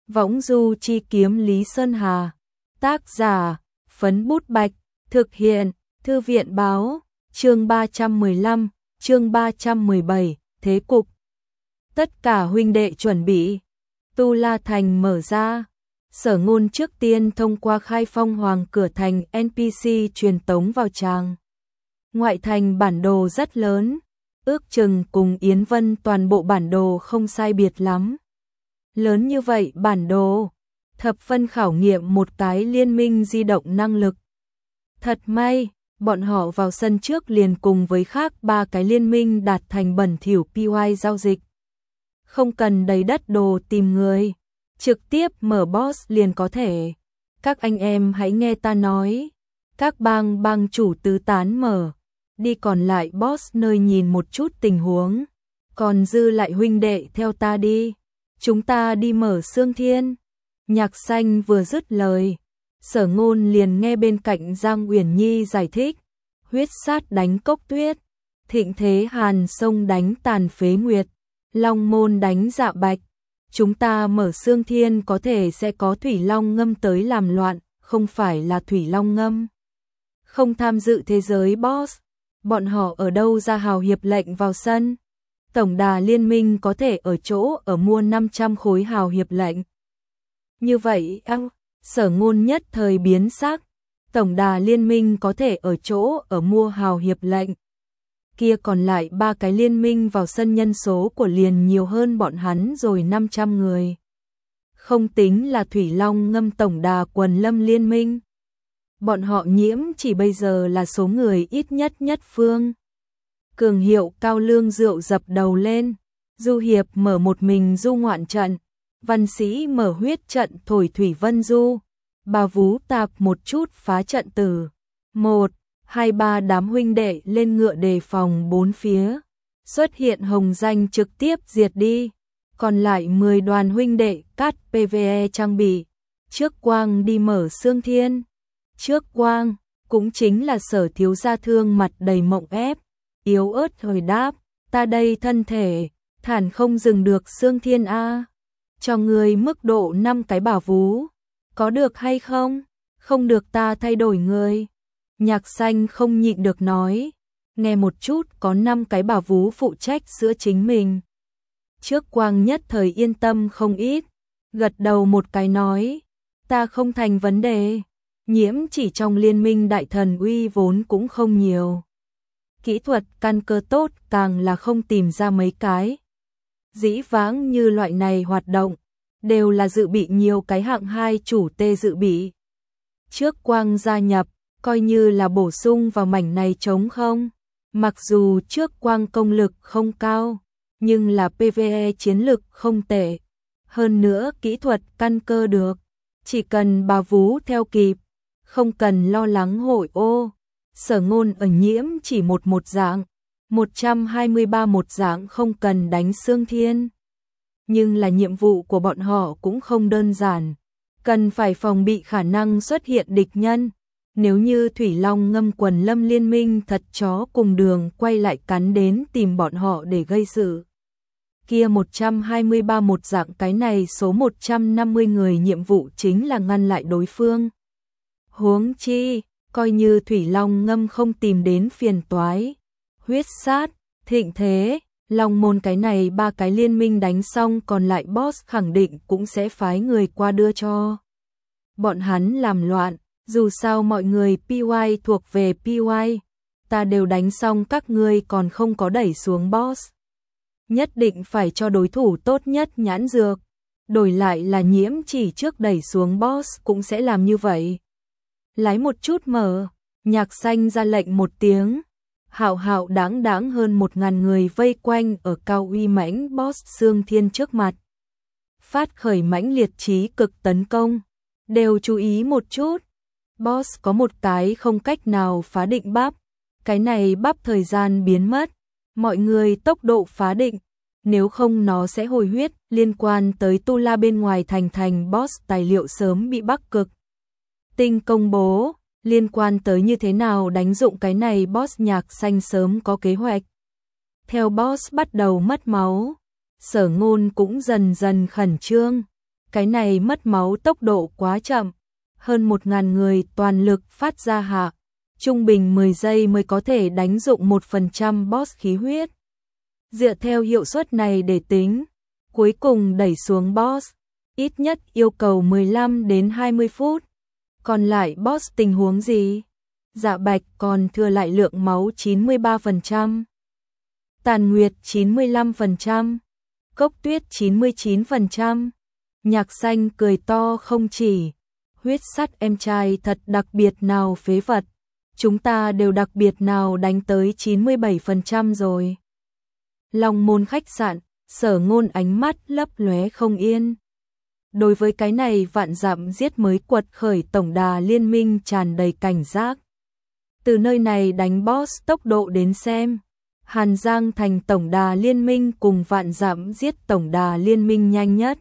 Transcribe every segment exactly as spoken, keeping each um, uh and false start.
Võng du chi kiếm Lý Sơn Hà. Tác giả, Phấn Bút Bạch. Thực hiện, Thư viện Báo. Chương ba trăm mười lăm, chương ba trăm mười bảy, thế cục. Tất cả huynh đệ chuẩn bị. Tu La Thành mở ra. Sở Ngôn trước tiên thông qua khai phong hoàng cửa thành en pê xê truyền tống vào tràng. Ngoại thành bản đồ rất lớn, ước chừng cùng Yến Vân toàn bộ bản đồ không sai biệt lắm. Lớn như vậy bản đồ, thập phân khảo nghiệm một cái liên minh di động năng lực. Thật may, bọn họ vào sân trước liền cùng với khác ba cái liên minh đạt thành bẩn thỉu pê i giao dịch. Không cần đầy đất đồ tìm người, trực tiếp mở boss liền có thể. Các anh em hãy nghe ta nói, các bang bang chủ tứ tán mở, đi còn lại boss nơi nhìn một chút tình huống, còn dư lại huynh đệ theo ta đi, chúng ta đi mở Xương Thiên. Nhạc Xanh vừa dứt lời, Sở Ngôn liền nghe bên cạnh Giang Uyển Nhi giải thích, huyết sát đánh Cốc Tuyết, Thịnh Thế Hàn sông đánh Tàn Phế Nguyệt, Long Môn đánh Dạ Bạch. Chúng ta mở Xương Thiên có thể sẽ có Thủy Long Ngâm tới làm loạn, không phải là Thủy Long Ngâm không tham dự thế giới boss. Bọn họ ở đâu ra hào hiệp lệnh vào sân? Tổng đà liên minh có thể ở chỗ ở mua năm trăm khối hào hiệp lệnh. Như vậy, ăng, Sở Ngôn nhất thời biến sắc. Tổng đà liên minh có thể ở chỗ ở mua hào hiệp lệnh. Kia còn lại ba cái liên minh vào sân nhân số của liền nhiều hơn bọn hắn rồi năm trăm người. Không tính là Thủy Long Ngâm tổng đà quần lâm liên minh. Bọn họ nhiễm chỉ bây giờ là số người ít nhất nhất phương. Cường Hiệu Cao Lương rượu dập đầu lên. Du Hiệp mở một mình du ngoạn trận. Văn Sĩ mở huyết trận thổi Thủy Vân Du. Bà Vú Tạp một chút phá trận tử. Một, hai ba đám huynh đệ lên ngựa đề phòng bốn phía. Xuất hiện hồng danh trực tiếp diệt đi. Còn lại mười đoàn huynh đệ cắt pê vê e trang bị. Trước Quang đi mở Xương Thiên. Trước Quang, cũng chính là Sở thiếu gia thương mặt đầy mộng ép, yếu ớt hồi đáp, ta đây thân thể, thản không dừng được Xương Thiên a. Cho người mức độ năm cái bảo vú, có được hay không? Không được ta thay đổi người. Nhạc Xanh không nhịn được nói, nghe một chút có năm cái bảo vú phụ trách giữa chính mình. Trước Quang nhất thời yên tâm không ít, gật đầu một cái nói, ta không thành vấn đề. Nhiễm chỉ trong liên minh đại thần uy vốn cũng không nhiều. Kỹ thuật căn cơ tốt càng là không tìm ra mấy cái. Dĩ vãng như loại này hoạt động, đều là dự bị nhiều cái hạng hai chủ tê dự bị. Trước Quang gia nhập, coi như là bổ sung vào mảnh này trống không. Mặc dù trước Quang công lực không cao, nhưng là pê vê e chiến lực không tệ. Hơn nữa kỹ thuật căn cơ được, chỉ cần bà vú theo kịp. Không cần lo lắng hội ô. Sở Ngôn ở nhiễm chỉ một một dạng, một trăm hai mươi ba một dạng không cần đánh Xương Thiên. Nhưng là nhiệm vụ của bọn họ cũng không đơn giản, cần phải phòng bị khả năng xuất hiện địch nhân. Nếu như Thủy Long Ngâm quần lâm liên minh thật chó cùng đường quay lại cắn đến tìm bọn họ để gây sự. Kia một trăm hai mươi ba một dạng cái này số một trăm năm mươi người nhiệm vụ chính là ngăn lại đối phương. Huống chi, coi như Thủy Long Ngâm không tìm đến phiền toái. Huyết sát, Thịnh Thế, Long Môn cái này ba cái liên minh đánh xong còn lại boss khẳng định cũng sẽ phái người qua đưa cho. Bọn hắn làm loạn, dù sao mọi người pê i thuộc về pê i, ta đều đánh xong các ngươi còn không có đẩy xuống boss. Nhất định phải cho đối thủ tốt nhất nhãn dược, đổi lại là nhiễm chỉ trước đẩy xuống boss cũng sẽ làm như vậy. Lái một chút mở, Nhạc Xanh ra lệnh một tiếng, hạo hạo đáng đáng hơn một ngàn người vây quanh ở cao uy mãnh boss Xương Thiên trước mặt. Phát khởi mãnh liệt trí cực tấn công, đều chú ý một chút, boss có một cái không cách nào phá định bắp, cái này bắp thời gian biến mất, mọi người tốc độ phá định, nếu không nó sẽ hồi huyết, liên quan tới Tu La bên ngoài thành thành boss tài liệu sớm bị Bắc Cực Tinh công bố, liên quan tới như thế nào đánh dụng cái này boss Nhạc Xanh sớm có kế hoạch. Theo boss bắt đầu mất máu, Sở Ngôn cũng dần dần khẩn trương, Cái này mất máu tốc độ quá chậm, hơn một ngàn người toàn lực phát ra hạ, trung bình mười giây mới có thể đánh dụng một phần trăm boss khí huyết. Dựa theo hiệu suất này để tính, cuối cùng đẩy xuống boss, ít nhất yêu cầu mười lăm đến hai mươi phút. Còn lại boss tình huống gì? Dạ Bạch còn thừa lại lượng máu chín mươi ba phần trăm, Tàn Nguyệt chín mươi lăm phần trăm, Cốc Tuyết chín mươi chín phần trăm. Nhạc Xanh cười to không chỉ, huyết sắt em trai thật đặc biệt nào phế vật, chúng ta đều đặc biệt nào đánh tới chín mươi bảy phần trăm rồi. Long Môn khách sạn, Sở Ngôn ánh mắt lấp lóe không yên. Đối với cái này vạn dặm giết mới quật khởi tổng đà liên minh tràn đầy cảnh giác. Từ nơi này đánh boss tốc độ đến xem, Hàn Giang thành tổng đà liên minh cùng vạn dặm giết tổng đà liên minh nhanh nhất.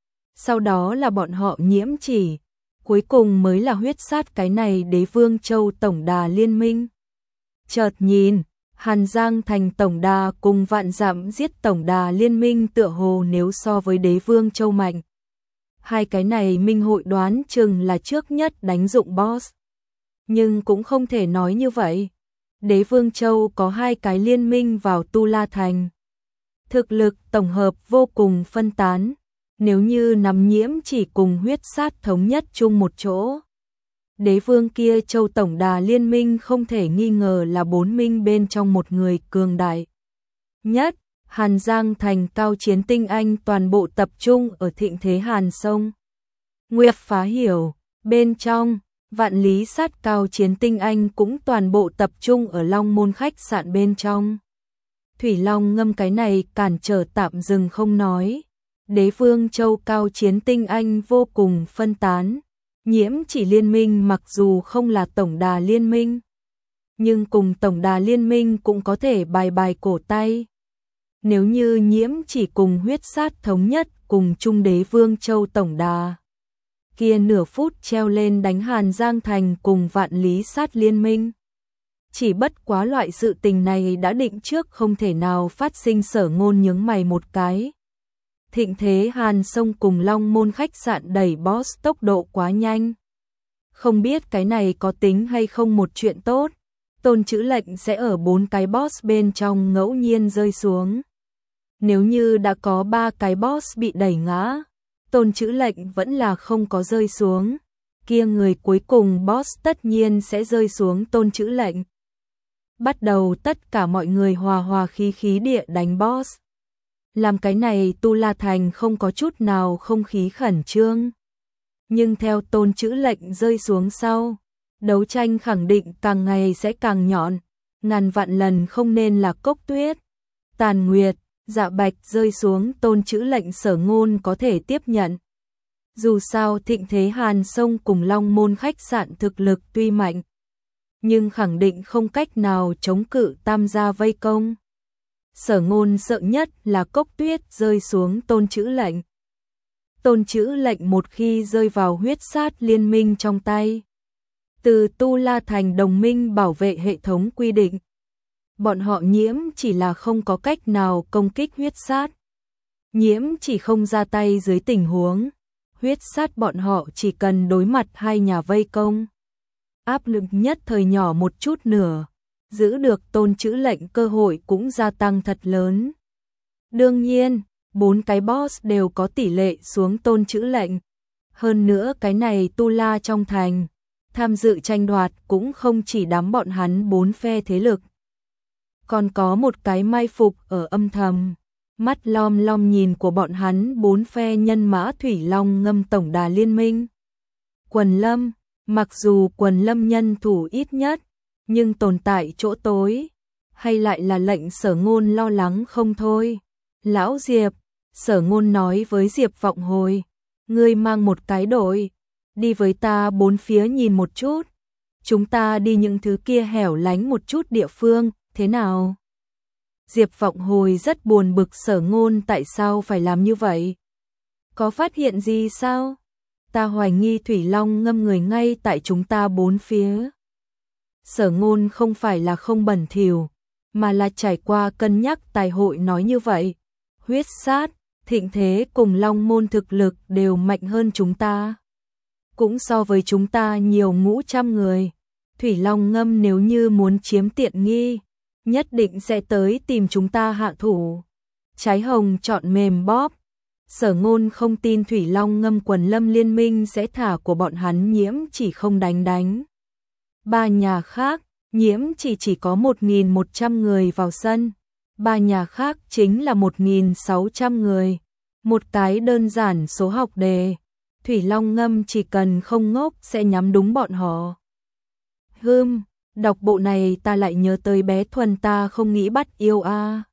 Sau đó là bọn họ Nhiễm Chỉ, cuối cùng mới là huyết sát cái này Đế Vương Châu tổng đà liên minh. Chợt nhìn, Hàn Giang thành tổng đà cùng vạn dặm giết tổng đà liên minh tựa hồ nếu so với Đế Vương Châu mạnh. Hai cái này minh hội đoán chừng là trước nhất đánh dụng boss. Nhưng cũng không thể nói như vậy. Đế Vương Châu có hai cái liên minh vào Tu La Thành. Thực lực tổng hợp vô cùng phân tán. Nếu như nắm Nhiễm Chỉ cùng huyết sát thống nhất chung một chỗ, Đế Vương kia Châu tổng đà liên minh không thể nghi ngờ là bốn minh bên trong một người cường đại nhất. Hàn Giang thành cao chiến tinh anh toàn bộ tập trung ở thịnh thế Hàn Sông Nguyệt Phá Hiểu bên trong, vạn lý sát cao chiến tinh anh cũng toàn bộ tập trung ở Long Môn khách sạn bên trong. Thủy Long ngâm cái này cản trở tạm dừng không nói. Đế Vương Châu cao chiến tinh anh vô cùng phân tán. Nhiễm Chỉ liên minh mặc dù không là tổng đà liên minh, nhưng cùng tổng đà liên minh cũng có thể bài bài cổ tay. Nếu như Nhiễm Chỉ cùng huyết sát thống nhất cùng chung Đế Vương Châu tổng đà, kia nửa phút treo lên đánh Hàn Giang thành cùng vạn lý sát liên minh. Chỉ bất quá loại sự tình này đã định trước không thể nào phát sinh. Sở Ngôn nhướng mày một cái. Thịnh thế Hàn Sông cùng Long Môn khách sạn đẩy boss tốc độ quá nhanh. Không biết cái này có tính hay không một chuyện tốt. Tôn Chữ Lệnh sẽ ở bốn cái boss bên trong ngẫu nhiên rơi xuống. Nếu như đã có ba cái boss bị đẩy ngã, Tôn Chữ Lệnh vẫn là không có rơi xuống, kia người cuối cùng boss tất nhiên sẽ rơi xuống Tôn Chữ Lệnh. Bắt đầu tất cả mọi người hòa hòa khí khí địa đánh boss. Làm cái này Tu La Thành không có chút nào không khí khẩn trương. Nhưng theo Tôn Chữ Lệnh rơi xuống sau, đấu tranh khẳng định càng ngày sẽ càng nhọn, ngàn vạn lần không nên là Cốc Tuyết, Tàn Nguyệt, Dạ Bạch rơi xuống Tôn Chữ Lệnh Sở Ngôn có thể tiếp nhận. Dù sao thịnh thế Hàn Sông cùng Long Môn khách sạn thực lực tuy mạnh, nhưng khẳng định không cách nào chống cự tam gia vây công. Sở Ngôn sợ nhất là Cốc Tuyết rơi xuống Tôn Chữ Lệnh. Tôn Chữ Lệnh một khi rơi vào huyết sát liên minh trong tay, từ Tu La Thành đồng minh bảo vệ hệ thống quy định, bọn họ Nhiễm Chỉ là không có cách nào công kích huyết sát. Nhiễm Chỉ không ra tay dưới tình huống, huyết sát bọn họ chỉ cần đối mặt hai nhà vây công. Áp lực nhất thời nhỏ một chút nửa, giữ được Tôn Chữ Lệnh cơ hội cũng gia tăng thật lớn. Đương nhiên, bốn cái boss đều có tỷ lệ xuống Tôn Chữ Lệnh. Hơn nữa cái này Tu La trong thành, tham dự tranh đoạt cũng không chỉ đám bọn hắn bốn phe thế lực. Còn có một cái mai phục ở âm thầm, mắt lom lom nhìn của bọn hắn bốn phe nhân mã Thủy Long ngâm tổng đà liên minh. Quần Lâm, mặc dù Quần Lâm nhân thủ ít nhất, nhưng tồn tại chỗ tối, hay lại là lệnh Sở Ngôn lo lắng không thôi. Lão Diệp, Sở Ngôn nói với Diệp Vọng Hồi, ngươi mang một cái đội, đi với ta bốn phía nhìn một chút. Chúng ta đi những thứ kia hẻo lánh một chút địa phương, thế nào? Diệp Vọng Hồi rất buồn bực Sở Ngôn tại sao phải làm như vậy. Có phát hiện gì sao? Ta hoài nghi Thủy Long ngâm người ngay tại chúng ta bốn phía. Sở Ngôn không phải là không bẩn thỉu, mà là trải qua cân nhắc tài hội nói như vậy. Huyết sát, Thịnh Thế cùng Long Môn thực lực đều mạnh hơn chúng ta. Cũng so với chúng ta nhiều ngũ trăm người. Thủy Long Ngâm nếu như muốn chiếm tiện nghi, nhất định sẽ tới tìm chúng ta hạ thủ. Trái hồng chọn mềm bóp. Sở Ngôn không tin Thủy Long Ngâm quần lâm liên minh sẽ thả của bọn hắn Nhiễm Chỉ không đánh đánh. Ba nhà khác, Nhiễm Chỉ chỉ có một nghìn một trăm người vào sân. Ba nhà khác chính là một nghìn sáu trăm người. Một cái đơn giản số học đề. Thủy Long Ngâm chỉ cần không ngốc sẽ nhắm đúng bọn họ. Hừm, đọc bộ này ta lại nhớ tới bé Thuần ta không nghĩ bắt yêu a.